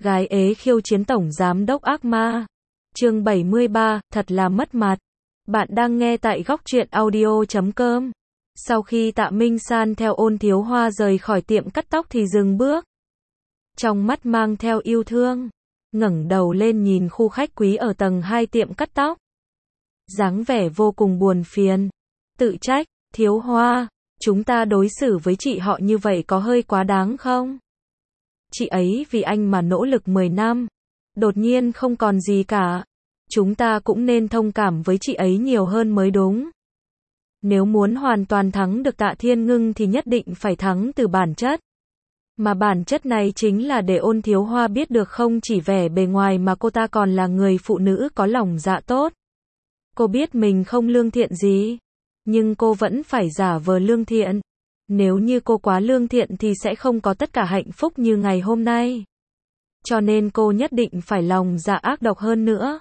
Gái ế khiêu chiến tổng giám đốc ác ma. Chương 73, thật là mất mặt. Bạn đang nghe tại góc truyện audio.com. Sau khi Tạ Minh San theo Ôn Thiếu Hoa rời khỏi tiệm cắt tóc thì dừng bước. Trong mắt mang theo yêu thương, ngẩng đầu lên nhìn khu khách quý ở tầng 2 tiệm cắt tóc. Dáng vẻ vô cùng buồn phiền, tự trách, Thiếu Hoa, chúng ta đối xử với chị họ như vậy có hơi quá đáng không? Chị ấy vì anh mà nỗ lực 10 năm, đột nhiên không còn gì cả. Chúng ta cũng nên thông cảm với chị ấy nhiều hơn mới đúng. Nếu muốn hoàn toàn thắng được Tạ Thiên Ngưng thì nhất định phải thắng từ bản chất. Mà bản chất này chính là để Ôn Thiếu Hoa biết được không chỉ vẻ bề ngoài mà cô ta còn là người phụ nữ có lòng dạ tốt. Cô biết mình không lương thiện gì, nhưng cô vẫn phải giả vờ lương thiện. Nếu như cô quá lương thiện thì sẽ không có tất cả hạnh phúc như ngày hôm nay. Cho nên cô nhất định phải lòng dạ ác độc hơn nữa.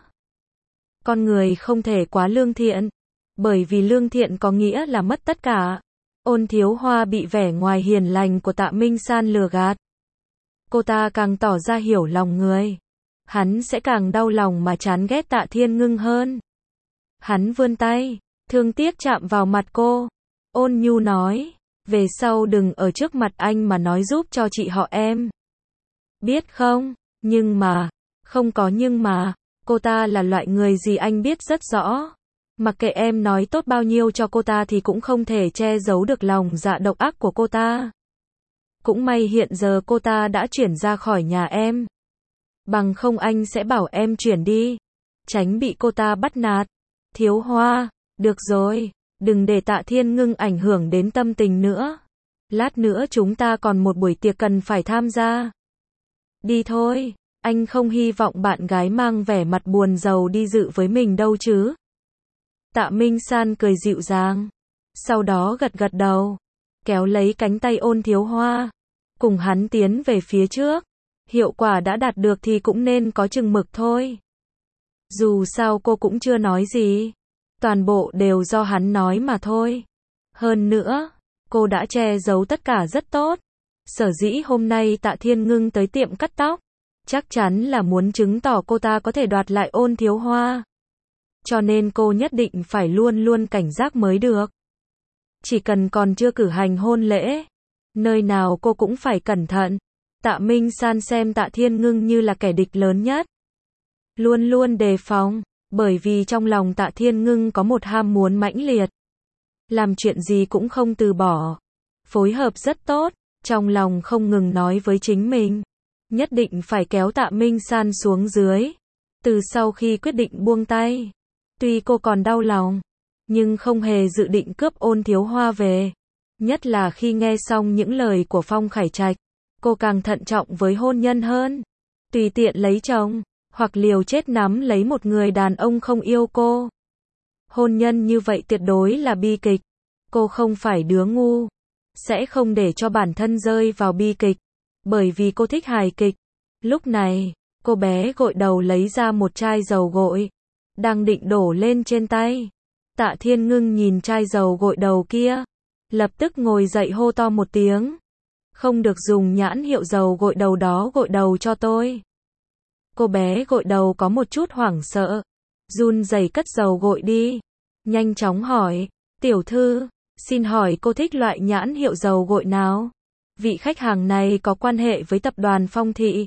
Con người không thể quá lương thiện, bởi vì lương thiện có nghĩa là mất tất cả. Ôn Thiếu Hoa bị vẻ ngoài hiền lành của Tạ Minh San lừa gạt. Cô ta càng tỏ ra hiểu lòng người, hắn sẽ càng đau lòng mà chán ghét Tạ Thiên Ngưng hơn. Hắn vươn tay, thương tiếc chạm vào mặt cô. Ôn nhu nói, về sau đừng ở trước mặt anh mà nói giúp cho chị họ em. Biết không? Nhưng mà, không có nhưng mà, cô ta là loại người gì anh biết rất rõ. Mặc kệ em nói tốt bao nhiêu cho cô ta thì cũng không thể che giấu được lòng dạ độc ác của cô ta. Cũng may hiện giờ cô ta đã chuyển ra khỏi nhà em. Bằng không anh sẽ bảo em chuyển đi, tránh bị cô ta bắt nạt. Thiếu Hoa, được rồi, đừng để Tạ Thiên Ngưng ảnh hưởng đến tâm tình nữa. Lát nữa chúng ta còn một buổi tiệc cần phải tham gia. Đi thôi, anh không hy vọng bạn gái mang vẻ mặt buồn rầu đi dự với mình đâu chứ. Tạ Minh San cười dịu dàng, sau đó gật gật đầu, kéo lấy cánh tay Ôn Thiếu Hoa, cùng hắn tiến về phía trước. Hiệu quả đã đạt được thì cũng nên có chừng mực thôi. Dù sao cô cũng chưa nói gì, toàn bộ đều do hắn nói mà thôi. Hơn nữa, cô đã che giấu tất cả rất tốt. Sở dĩ hôm nay Tạ Thiên Ngưng tới tiệm cắt tóc, chắc chắn là muốn chứng tỏ cô ta có thể đoạt lại Ôn Thiếu Hoa. Cho nên cô nhất định phải luôn luôn cảnh giác mới được. Chỉ cần còn chưa cử hành hôn lễ, nơi nào cô cũng phải cẩn thận. Tạ Minh San xem Tạ Thiên Ngưng như là kẻ địch lớn nhất. Luôn luôn đề phòng, bởi vì trong lòng Tạ Thiên Ngưng có một ham muốn mãnh liệt. Làm chuyện gì cũng không từ bỏ. Phối hợp rất tốt, trong lòng không ngừng nói với chính mình. Nhất định phải kéo Tạ Minh San xuống dưới. Từ sau khi quyết định buông tay, tuy cô còn đau lòng, nhưng không hề dự định cướp Ôn Thiếu Hoa về. Nhất là khi nghe xong những lời của Phong Khải Trạch, cô càng thận trọng với hôn nhân hơn. Tùy tiện lấy chồng, hoặc liều chết nắm lấy một người đàn ông không yêu cô. Hôn nhân như vậy tuyệt đối là bi kịch. Cô không phải đứa ngu, sẽ không để cho bản thân rơi vào bi kịch, bởi vì cô thích hài kịch. Lúc này, cô bé gội đầu lấy ra một chai dầu gội, đang định đổ lên trên tay. Tạ Thiên Ngưng nhìn chai dầu gội đầu kia, lập tức ngồi dậy hô to một tiếng. Không được dùng nhãn hiệu dầu gội đầu đó gội đầu cho tôi. Cô bé gội đầu có một chút hoảng sợ, run rẩy cất dầu gội đi. Nhanh chóng hỏi, tiểu thư, xin hỏi cô thích loại nhãn hiệu dầu gội nào? Vị khách hàng này có quan hệ với tập đoàn Phong Thị,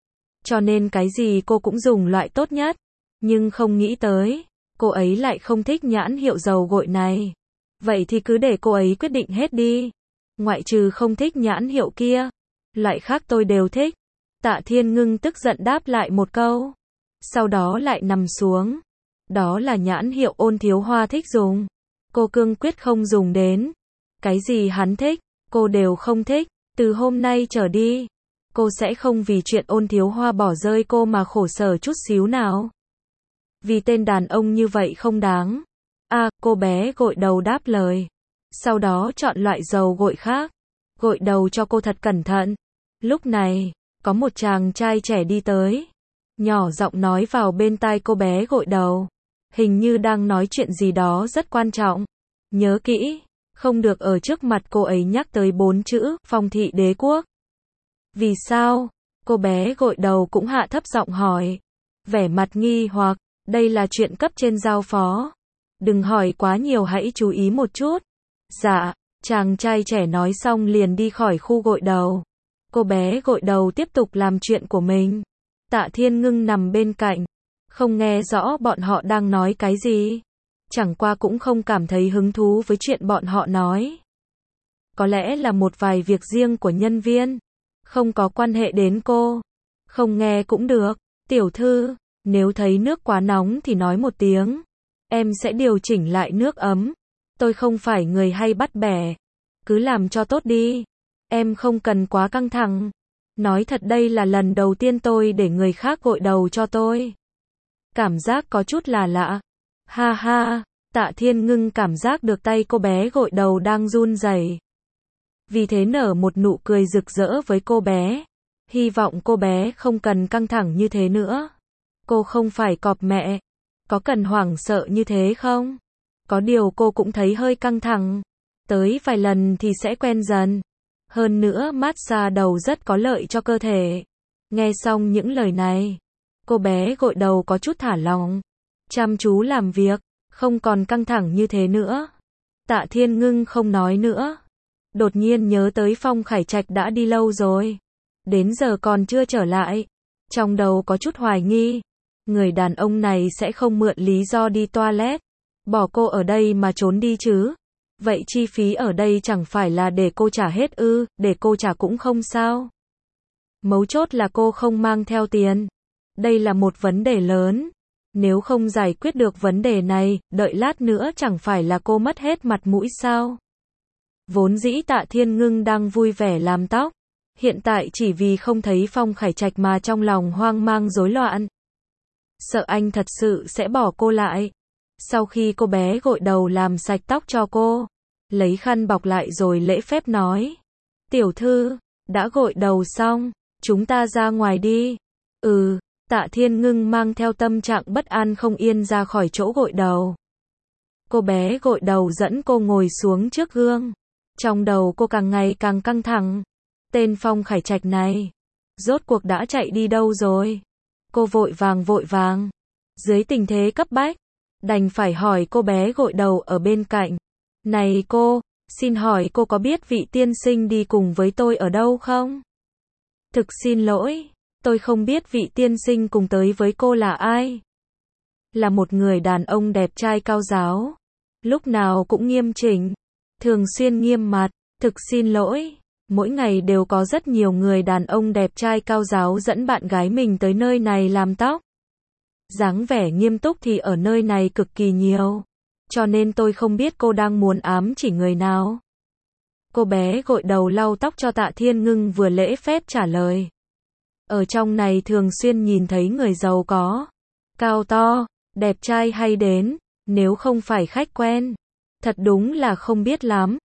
cho nên cái gì cô cũng dùng loại tốt nhất. Nhưng không nghĩ tới, cô ấy lại không thích nhãn hiệu dầu gội này. Vậy thì cứ để cô ấy quyết định hết đi. Ngoại trừ không thích nhãn hiệu kia, loại khác tôi đều thích. Tạ Thiên Ngưng tức giận đáp lại một câu, sau đó lại nằm xuống. Đó là nhãn hiệu Ôn Thiếu Hoa thích dùng, cô cương quyết không dùng đến. Cái gì hắn thích, cô đều không thích. Từ hôm nay trở đi, cô sẽ không vì chuyện Ôn Thiếu Hoa bỏ rơi cô mà khổ sở chút xíu nào. Vì tên đàn ông như vậy không đáng. Cô bé gội đầu đáp lời. Sau đó chọn loại dầu gội khác, gội đầu cho cô thật cẩn thận. Lúc này, có một chàng trai trẻ đi tới, nhỏ giọng nói vào bên tai cô bé gội đầu, hình như đang nói chuyện gì đó rất quan trọng. Nhớ kỹ, không được ở trước mặt cô ấy nhắc tới 4 chữ Phong Thị Đế Quốc. Vì sao? Cô bé gội đầu cũng hạ thấp giọng hỏi. Vẻ mặt nghi hoặc, đây là chuyện cấp trên giao phó. Đừng hỏi quá nhiều, hãy chú ý một chút. Dạ, chàng trai trẻ nói xong liền đi khỏi khu gội đầu. Cô bé gội đầu tiếp tục làm chuyện của mình. Tạ Thiên Ngưng nằm bên cạnh, không nghe rõ bọn họ đang nói cái gì. Chẳng qua cũng không cảm thấy hứng thú với chuyện bọn họ nói. Có lẽ là một vài việc riêng của nhân viên, không có quan hệ đến cô. Không nghe cũng được. Tiểu thư, nếu thấy nước quá nóng thì nói một tiếng. Em sẽ điều chỉnh lại nước ấm. Tôi không phải người hay bắt bẻ. Cứ làm cho tốt đi. Em không cần quá căng thẳng. Nói thật đây là lần đầu tiên tôi để người khác gội đầu cho tôi. Cảm giác có chút là lạ. Ha ha, Tạ Thiên Ngưng cảm giác được tay cô bé gội đầu đang run rẩy. Vì thế nở một nụ cười rực rỡ với cô bé. Hy vọng cô bé không cần căng thẳng như thế nữa. Cô không phải cọp mẹ. Có cần hoảng sợ như thế không? Có điều cô cũng thấy hơi căng thẳng. Tới vài lần thì sẽ quen dần. Hơn nữa massage đầu rất có lợi cho cơ thể. Nghe xong những lời này, cô bé gội đầu có chút thả lỏng. Chăm chú làm việc, không còn căng thẳng như thế nữa. Tạ Thiên Ngưng không nói nữa. Đột nhiên nhớ tới Phong Khải Trạch đã đi lâu rồi. Đến giờ còn chưa trở lại. Trong đầu có chút hoài nghi. Người đàn ông này sẽ không mượn lý do đi toilet. Bỏ cô ở đây mà trốn đi chứ. Vậy chi phí ở đây chẳng phải là để cô trả hết ư, để cô trả cũng không sao. Mấu chốt là cô không mang theo tiền. Đây là một vấn đề lớn. Nếu không giải quyết được vấn đề này, đợi lát nữa chẳng phải là cô mất hết mặt mũi sao. Vốn dĩ Tạ Thiên Ngưng đang vui vẻ làm tóc. Hiện tại chỉ vì không thấy Phong Khải Trạch mà trong lòng hoang mang rối loạn. Sợ anh thật sự sẽ bỏ cô lại. Sau khi cô bé gội đầu làm sạch tóc cho cô, lấy khăn bọc lại rồi lễ phép nói. Tiểu thư, đã gội đầu xong, chúng ta ra ngoài đi. Tạ Thiên Ngưng mang theo tâm trạng bất an không yên ra khỏi chỗ gội đầu. Cô bé gội đầu dẫn cô ngồi xuống trước gương. Trong đầu cô càng ngày càng căng thẳng. Tên Phong Khải Trạch này, rốt cuộc đã chạy đi đâu rồi? Cô vội vàng. Dưới tình thế cấp bách, đành phải hỏi cô bé gội đầu ở bên cạnh. Này cô, xin hỏi cô có biết vị tiên sinh đi cùng với tôi ở đâu không? Thực xin lỗi, tôi không biết vị tiên sinh cùng tới với cô là ai. Là một người đàn ông đẹp trai cao ráo. Lúc nào cũng nghiêm chỉnh, thường xuyên nghiêm mặt. Thực xin lỗi, mỗi ngày đều có rất nhiều người đàn ông đẹp trai cao ráo dẫn bạn gái mình tới nơi này làm tóc. Dáng vẻ nghiêm túc thì ở nơi này cực kỳ nhiều. Cho nên tôi không biết cô đang muốn ám chỉ người nào. Cô bé gội đầu lau tóc cho Tạ Thiên Ngưng vừa lễ phép trả lời. Ở trong này thường xuyên nhìn thấy người giàu có, cao to, đẹp trai hay đến, nếu không phải khách quen. Thật đúng là không biết lắm.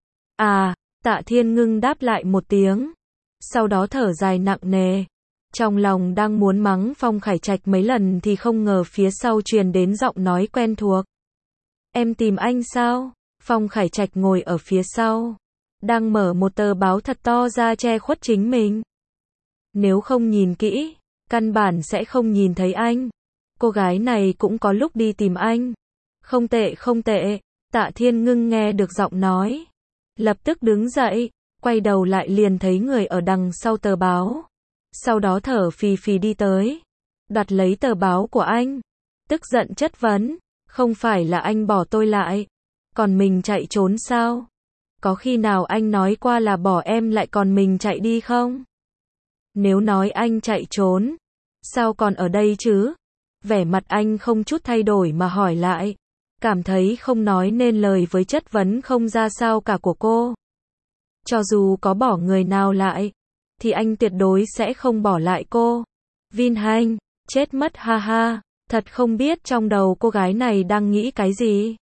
Tạ Thiên Ngưng đáp lại một tiếng. Sau đó thở dài nặng nề. Trong lòng đang muốn mắng Phong Khải Trạch mấy lần thì không ngờ phía sau truyền đến giọng nói quen thuộc. Em tìm anh sao? Phong Khải Trạch ngồi ở phía sau, đang mở một tờ báo thật to ra che khuất chính mình. Nếu không nhìn kỹ, căn bản sẽ không nhìn thấy anh. Cô gái này cũng có lúc đi tìm anh. Không tệ. Tạ Thiên Ngưng nghe được giọng nói, lập tức đứng dậy, quay đầu lại liền thấy người ở đằng sau tờ báo. Sau đó thở phì phì đi tới, đoạt lấy tờ báo của anh, tức giận chất vấn, không phải là anh bỏ tôi lại, còn mình chạy trốn sao? Có khi nào anh nói qua là bỏ em lại còn mình chạy đi không? Nếu nói anh chạy trốn, sao còn ở đây chứ? Vẻ mặt anh không chút thay đổi mà hỏi lại, cảm thấy không nói nên lời với chất vấn không ra sao cả của cô. Cho dù có bỏ người nào lại, thì anh tuyệt đối sẽ không bỏ lại cô. Vin Hành, chết mất ha ha, thật không biết trong đầu cô gái này đang nghĩ cái gì.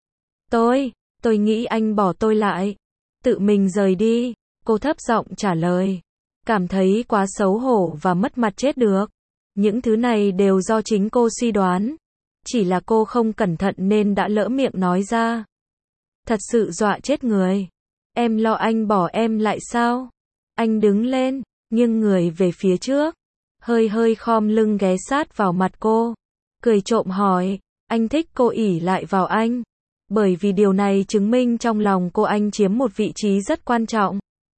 Tôi nghĩ anh bỏ tôi lại, tự mình rời đi, cô thấp giọng trả lời. Cảm thấy quá xấu hổ và mất mặt chết được. Những thứ này đều do chính cô suy đoán. Chỉ là cô không cẩn thận nên đã lỡ miệng nói ra. Thật sự dọa chết người. Em lo anh bỏ em lại sao? Anh đứng lên, nghiêng người về phía trước. hơi hơi khom lưng ghé sát vào mặt cô, cười trộm hỏi, anh thích cô ỷ lại vào anh, bởi vì điều này chứng minh trong lòng cô anh chiếm một vị trí rất quan trọng.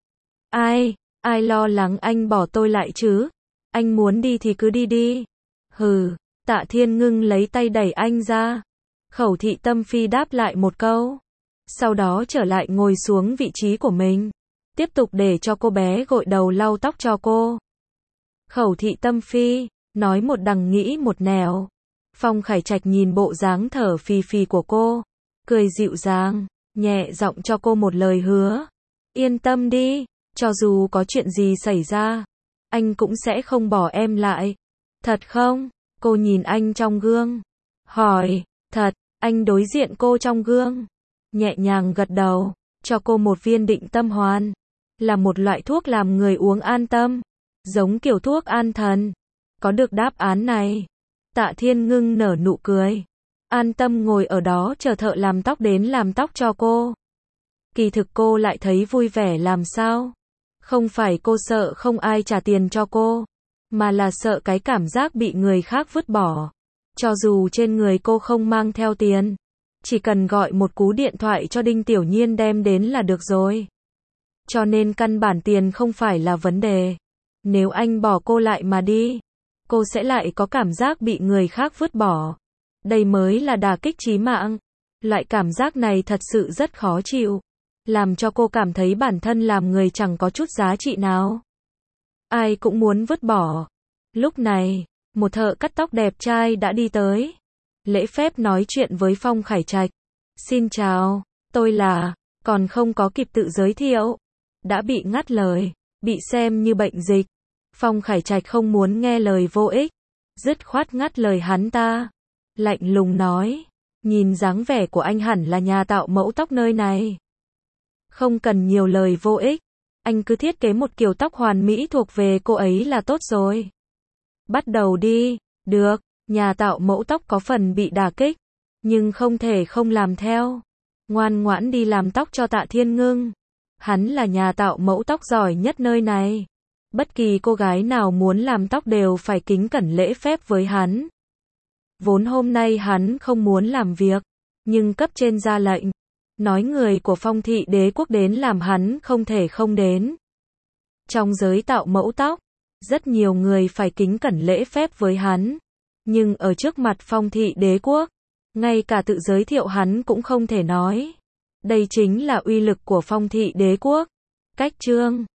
Ai lo lắng anh bỏ tôi lại chứ, anh muốn đi thì cứ đi đi. Hừ, Tạ Thiên Ngưng lấy tay đẩy anh ra. Khẩu Thị Tâm Phi đáp lại một câu, sau đó trở lại ngồi xuống vị trí của mình, tiếp tục để cho cô bé gội đầu lau tóc cho cô. Khẩu Thị Tâm Phi, nói một đằng nghĩ một nẻo. Phong Khải Trạch nhìn bộ dáng thở phì phì của cô, cười dịu dàng, nhẹ giọng cho cô một lời hứa. Yên tâm đi, cho dù có chuyện gì xảy ra, anh cũng sẽ không bỏ em lại. Thật không? Cô nhìn anh trong gương, hỏi, thật, anh đối diện cô trong gương, nhẹ nhàng gật đầu, cho cô một viên định tâm hoàn, là một loại thuốc làm người uống an tâm, giống kiểu thuốc an thần. Có được đáp án này, Tạ Thiên Ngưng nở nụ cười, an tâm ngồi ở đó chờ thợ làm tóc đến làm tóc cho cô. Kỳ thực cô lại thấy vui vẻ làm sao? Không phải cô sợ không ai trả tiền cho cô, mà là sợ cái cảm giác bị người khác vứt bỏ. Cho dù trên người cô không mang theo tiền, chỉ cần gọi một cú điện thoại cho Đinh Tiểu Nhiên đem đến là được rồi. Cho nên căn bản tiền không phải là vấn đề. Nếu anh bỏ cô lại mà đi, cô sẽ lại có cảm giác bị người khác vứt bỏ. Đây mới là đả kích chí mạng. Loại cảm giác này thật sự rất khó chịu, làm cho cô cảm thấy bản thân làm người chẳng có chút giá trị nào. Ai cũng muốn vứt bỏ. Lúc này, một thợ cắt tóc đẹp trai đã đi tới, lễ phép nói chuyện với Phong Khải Trạch. Xin chào, tôi là, còn không có kịp tự giới thiệu, đã bị ngắt lời, bị xem như bệnh dịch. Phong Khải Trạch không muốn nghe lời vô ích, dứt khoát ngắt lời hắn ta, lạnh lùng nói, nhìn dáng vẻ của anh hẳn là nhà tạo mẫu tóc nơi này. Không cần nhiều lời vô ích, anh cứ thiết kế một kiểu tóc hoàn mỹ thuộc về cô ấy là tốt rồi. Bắt đầu đi. Được, nhà tạo mẫu tóc có phần bị đả kích, nhưng không thể không làm theo. Ngoan ngoãn đi làm tóc cho Tạ Thiên Ngưng. Hắn là nhà tạo mẫu tóc giỏi nhất nơi này. Bất kỳ cô gái nào muốn làm tóc đều phải kính cẩn lễ phép với hắn. Vốn hôm nay hắn không muốn làm việc, nhưng cấp trên ra lệnh, nói người của Phong Thị Đế Quốc đến làm hắn không thể không đến. Trong giới tạo mẫu tóc, rất nhiều người phải kính cẩn lễ phép với hắn, nhưng ở trước mặt Phong Thị Đế Quốc, ngay cả tự giới thiệu hắn cũng không thể nói. Đây chính là uy lực của Phong Thị Đế Quốc. Cách chương